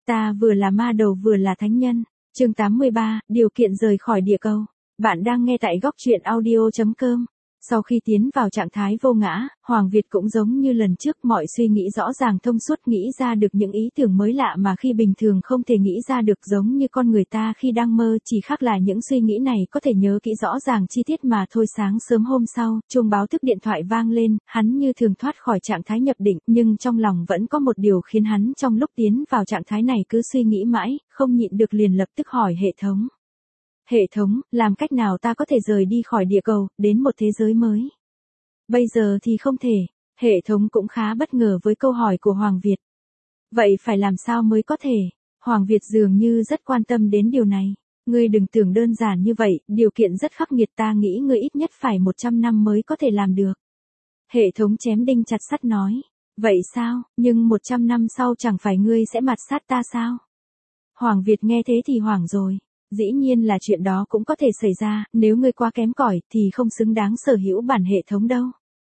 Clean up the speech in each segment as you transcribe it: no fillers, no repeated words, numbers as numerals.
Ta vừa là ma đầu vừa là thánh nhân. Chương 83, điều kiện rời khỏi địa cầu. Bạn đang nghe tại góc truyện audio.com. Sau khi tiến vào trạng thái vô ngã, Hoàng Việt cũng giống như lần trước, mọi suy nghĩ rõ ràng thông suốt, nghĩ ra được những ý tưởng mới lạ mà khi bình thường không thể nghĩ ra được, giống như con người ta khi đang mơ, chỉ khác là những suy nghĩ này có thể nhớ kỹ rõ ràng chi tiết mà thôi. Sáng sớm hôm sau, chuông báo thức điện thoại vang lên, hắn như thường thoát khỏi trạng thái nhập định, nhưng trong lòng vẫn có một điều khiến hắn trong lúc tiến vào trạng thái này cứ suy nghĩ mãi, không nhịn được liền lập tức hỏi hệ thống. Hệ thống, làm cách nào ta có thể rời đi khỏi địa cầu, đến một thế giới mới? Bây giờ thì không thể. Hệ thống cũng khá bất ngờ với câu hỏi của Hoàng Việt. Vậy phải làm sao mới có thể? Hoàng Việt dường như rất quan tâm đến điều này. Ngươi đừng tưởng đơn giản như vậy, điều kiện rất khắc nghiệt, ta nghĩ ngươi ít nhất phải 100 năm mới có thể làm được. Hệ thống chém đinh chặt sắt nói. Vậy sao, nhưng 100 năm sau chẳng phải ngươi sẽ mạt sát ta sao? Hoàng Việt nghe thế thì hoảng rồi. Dĩ nhiên là chuyện đó cũng có thể xảy ra, nếu ngươi quá kém cỏi thì không xứng đáng sở hữu bản hệ thống đâu.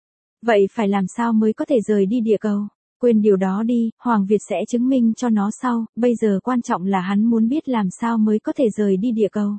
Vậy phải làm sao mới có thể rời đi địa cầu? Quên điều đó đi, Hoàng Việt sẽ chứng minh cho nó sau, bây giờ quan trọng là hắn muốn biết làm sao mới có thể rời đi địa cầu.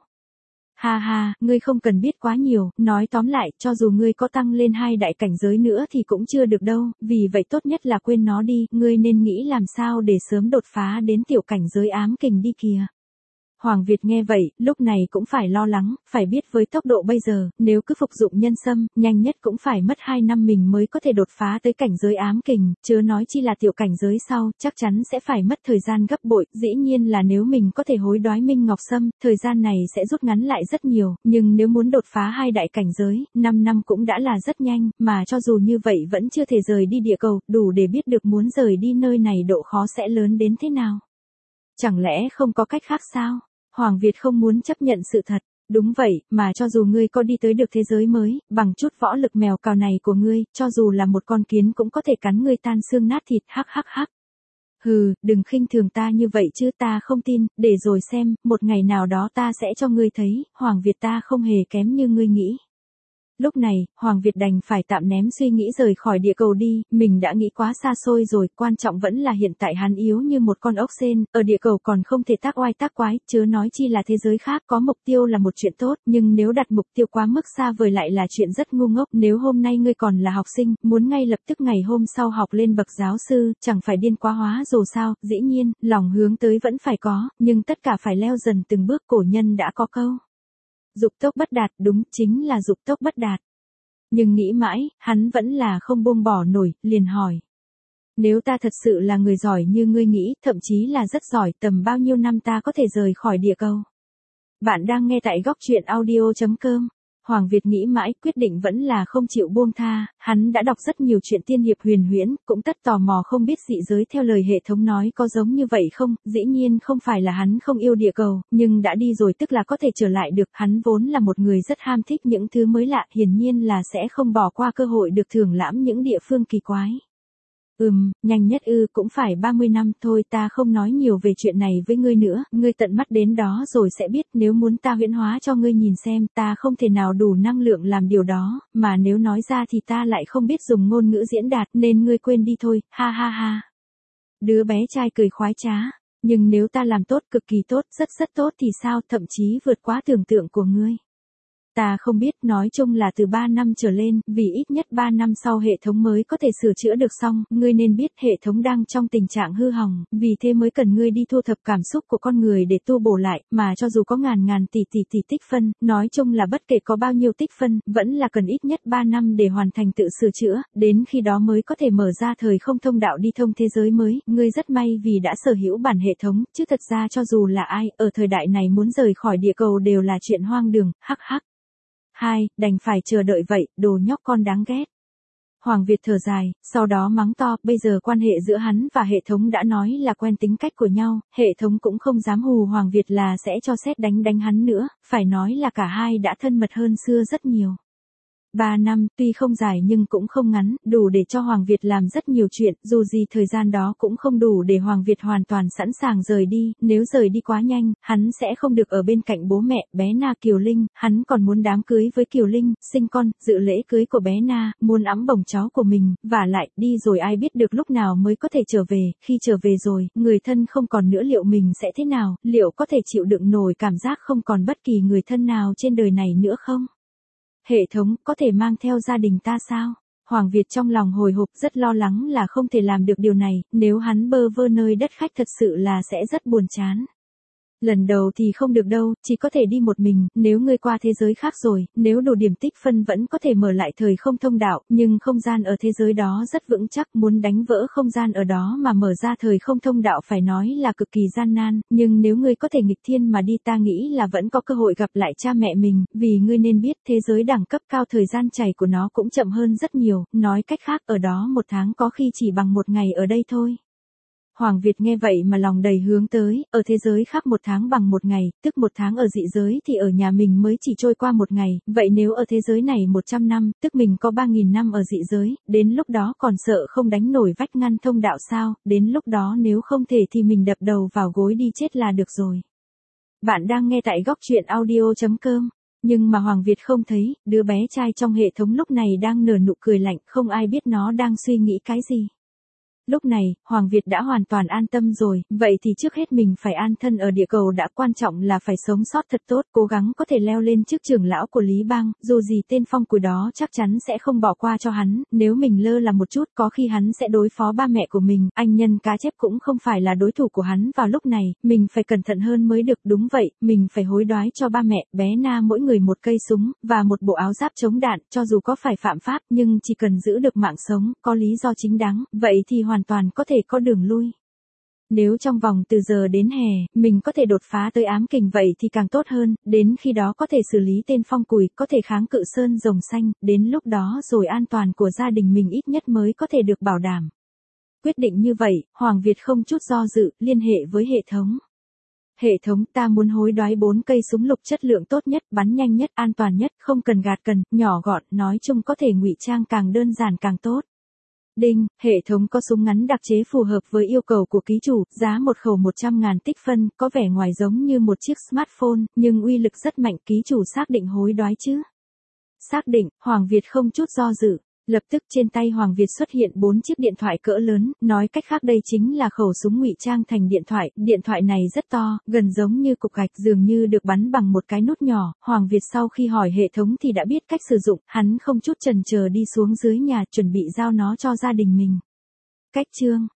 Ha ha, ngươi không cần biết quá nhiều, nói tóm lại, cho dù ngươi có tăng lên 2 đại cảnh giới nữa thì cũng chưa được đâu, vì vậy tốt nhất là quên nó đi, ngươi nên nghĩ làm sao để sớm đột phá đến tiểu cảnh giới ám kình đi kìa. Hoàng Việt nghe vậy, lúc này cũng phải lo lắng, phải biết với tốc độ bây giờ, nếu cứ phục dụng nhân sâm, nhanh nhất cũng phải mất 2 năm mình mới có thể đột phá tới cảnh giới ám kình, chớ nói chi là tiểu cảnh giới sau, chắc chắn sẽ phải mất thời gian gấp bội, dĩ nhiên là nếu mình có thể hối đoái Minh Ngọc Sâm, thời gian này sẽ rút ngắn lại rất nhiều, nhưng nếu muốn đột phá 2 đại cảnh giới, 5 năm cũng đã là rất nhanh, mà cho dù như vậy vẫn chưa thể rời đi địa cầu, đủ để biết được muốn rời đi nơi này độ khó sẽ lớn đến thế nào. Chẳng lẽ không có cách khác sao? Hoàng Việt không muốn chấp nhận sự thật. Đúng vậy, mà cho dù ngươi có đi tới được thế giới mới, bằng chút võ lực mèo cào này của ngươi, cho dù là một con kiến cũng có thể cắn ngươi tan xương nát thịt, hắc hắc hắc. Hừ, đừng khinh thường ta như vậy chứ, ta không tin, để rồi xem, một ngày nào đó ta sẽ cho ngươi thấy, Hoàng Việt ta không hề kém như ngươi nghĩ. Lúc này, Hoàng Việt đành phải tạm ném suy nghĩ rời khỏi địa cầu đi, mình đã nghĩ quá xa xôi rồi, quan trọng vẫn là hiện tại hắn yếu như một con ốc sên, ở địa cầu còn không thể tác oai tác quái, chớ nói chi là thế giới khác, có mục tiêu là một chuyện tốt, nhưng nếu đặt mục tiêu quá mức xa vời lại là chuyện rất ngu ngốc, nếu hôm nay ngươi còn là học sinh, muốn ngay lập tức ngày hôm sau học lên bậc giáo sư, chẳng phải điên quá hóa rồi sao, dĩ nhiên, lòng hướng tới vẫn phải có, nhưng tất cả phải leo dần từng bước, cổ nhân đã có câu. Dục tốc bất đạt, đúng, chính là dục tốc bất đạt. Nhưng nghĩ mãi, hắn vẫn là không buông bỏ nổi, liền hỏi. Nếu ta thật sự là người giỏi như ngươi nghĩ, thậm chí là rất giỏi, tầm bao nhiêu năm ta có thể rời khỏi địa cầu? Bạn đang nghe tại góc truyện audio.com. Hoàng Việt nghĩ mãi, quyết định vẫn là không chịu buông tha, hắn đã đọc rất nhiều chuyện tiên hiệp huyền huyễn, cũng tất tò mò không biết dị giới theo lời hệ thống nói có giống như vậy không, dĩ nhiên không phải là hắn không yêu địa cầu, nhưng đã đi rồi tức là có thể trở lại được, hắn vốn là một người rất ham thích những thứ mới lạ, hiển nhiên là sẽ không bỏ qua cơ hội được thưởng lãm những địa phương kỳ quái. Nhanh nhất cũng phải 30 năm thôi, ta không nói nhiều về chuyện này với ngươi nữa, ngươi tận mắt đến đó rồi sẽ biết, nếu muốn ta huyễn hóa cho ngươi nhìn xem, ta không thể nào đủ năng lượng làm điều đó, mà nếu nói ra thì ta lại không biết dùng ngôn ngữ diễn đạt, nên ngươi quên đi thôi, ha ha ha. Đứa bé trai cười khoái trá, nhưng nếu ta làm tốt, cực kỳ tốt, rất tốt thì sao, thậm chí vượt quá tưởng tượng của ngươi. Ta không biết, nói chung là từ 3 năm trở lên, vì ít nhất 3 năm sau hệ thống mới có thể sửa chữa được xong, ngươi nên biết hệ thống đang trong tình trạng hư hỏng, vì thế mới cần ngươi đi thu thập cảm xúc của con người để tu bổ lại, mà cho dù có ngàn tỷ tích phân, nói chung là bất kể có bao nhiêu tích phân, vẫn là cần ít nhất 3 năm để hoàn thành tự sửa chữa, đến khi đó mới có thể mở ra thời không thông đạo đi thông thế giới mới, ngươi rất may vì đã sở hữu bản hệ thống, chứ thật ra cho dù là ai, ở thời đại này muốn rời khỏi địa cầu đều là chuyện hoang đường, hắc hắc. Đành phải chờ đợi vậy, đồ nhóc con đáng ghét. Hoàng Việt thở dài, sau đó mắng to, bây giờ quan hệ giữa hắn và hệ thống đã nói là quen tính cách của nhau, hệ thống cũng không dám hù Hoàng Việt là sẽ cho sét đánh hắn nữa, phải nói là cả hai đã thân mật hơn xưa rất nhiều. 3 năm, tuy không dài nhưng cũng không ngắn, đủ để cho Hoàng Việt làm rất nhiều chuyện, dù gì thời gian đó cũng không đủ để Hoàng Việt hoàn toàn sẵn sàng rời đi, nếu rời đi quá nhanh, hắn sẽ không được ở bên cạnh bố mẹ, bé Na Kiều Linh, hắn còn muốn đám cưới với Kiều Linh, sinh con, dự lễ cưới của bé Na, muốn ẵm bồng cháu của mình, vả lại, đi rồi ai biết được lúc nào mới có thể trở về, khi trở về rồi, người thân không còn nữa liệu mình sẽ thế nào, liệu có thể chịu đựng nổi cảm giác không còn bất kỳ người thân nào trên đời này nữa không? Hệ thống, có thể mang theo gia đình ta sao? Hoàng Việt trong lòng hồi hộp rất lo lắng là không thể làm được điều này, nếu hắn bơ vơ nơi đất khách thật sự là sẽ rất buồn chán. Lần đầu thì không được đâu, chỉ có thể đi một mình, nếu ngươi qua thế giới khác rồi, nếu đủ điểm tích phân vẫn có thể mở lại thời không thông đạo, nhưng không gian ở thế giới đó rất vững chắc, muốn đánh vỡ không gian ở đó mà mở ra thời không thông đạo phải nói là cực kỳ gian nan, nhưng nếu ngươi có thể nghịch thiên mà đi ta nghĩ là vẫn có cơ hội gặp lại cha mẹ mình, vì ngươi nên biết thế giới đẳng cấp cao thời gian chảy của nó cũng chậm hơn rất nhiều, nói cách khác ở đó một tháng có khi chỉ bằng một ngày ở đây thôi. Hoàng Việt nghe vậy mà lòng đầy hướng tới, ở thế giới khác một tháng bằng một ngày, tức một tháng ở dị giới thì ở nhà mình mới chỉ trôi qua một ngày, vậy nếu ở thế giới này 100 năm, tức mình có 3.000 năm ở dị giới, đến lúc đó còn sợ không đánh nổi vách ngăn thông đạo sao, đến lúc đó nếu không thể thì mình đập đầu vào gối đi chết là được rồi. Bạn đang nghe tại góc truyện audio.com. Nhưng mà Hoàng Việt không thấy, đứa bé trai trong hệ thống lúc này đang nở nụ cười lạnh, không ai biết nó đang suy nghĩ cái gì. Lúc này, Hoàng Việt đã hoàn toàn an tâm rồi, vậy thì trước hết mình phải an thân ở địa cầu đã, quan trọng là phải sống sót thật tốt, cố gắng có thể leo lên chức trưởng lão của Lý Bang, dù gì tên phong cùi đó chắc chắn sẽ không bỏ qua cho hắn, nếu mình lơ là một chút có khi hắn sẽ đối phó ba mẹ của mình, anh nhân cá chép cũng không phải là đối thủ của hắn vào lúc này, mình phải cẩn thận hơn mới được, đúng vậy, mình phải hối đoái cho ba mẹ, bé Na mỗi người một cây súng, và một bộ áo giáp chống đạn, cho dù có phải phạm pháp nhưng chỉ cần giữ được mạng sống, có lý do chính đáng, vậy thì hoàn toàn có thể có đường lui. Nếu trong vòng từ giờ đến hè, mình có thể đột phá tới ám kình vậy thì càng tốt hơn, đến khi đó có thể xử lý tên phong cùi, có thể kháng cự sơn rồng xanh, đến lúc đó rồi an toàn của gia đình mình ít nhất mới có thể được bảo đảm. Quyết định như vậy, Hoàng Việt không chút do dự, liên hệ với hệ thống. Hệ thống, ta muốn hối đoái 4 cây súng lục chất lượng tốt nhất, bắn nhanh nhất, an toàn nhất, không cần gạt cần, nhỏ gọn, nói chung có thể ngụy trang càng đơn giản càng tốt. Đinh, hệ thống có súng ngắn đặc chế phù hợp với yêu cầu của ký chủ, giá một khẩu 100.000 tích phân, có vẻ ngoài giống như một chiếc smartphone, nhưng uy lực rất mạnh, ký chủ xác định hối đoái chứ? Xác định, Hoàng Việt không chút do dự. Lập tức trên tay Hoàng Việt xuất hiện 4 chiếc điện thoại cỡ lớn, nói cách khác đây chính là khẩu súng ngụy trang thành điện thoại này rất to, gần giống như cục gạch dường như được bắn bằng một cái nút nhỏ, Hoàng Việt sau khi hỏi hệ thống thì đã biết cách sử dụng, hắn không chút chần chờ đi xuống dưới nhà chuẩn bị giao nó cho gia đình mình. Cách chương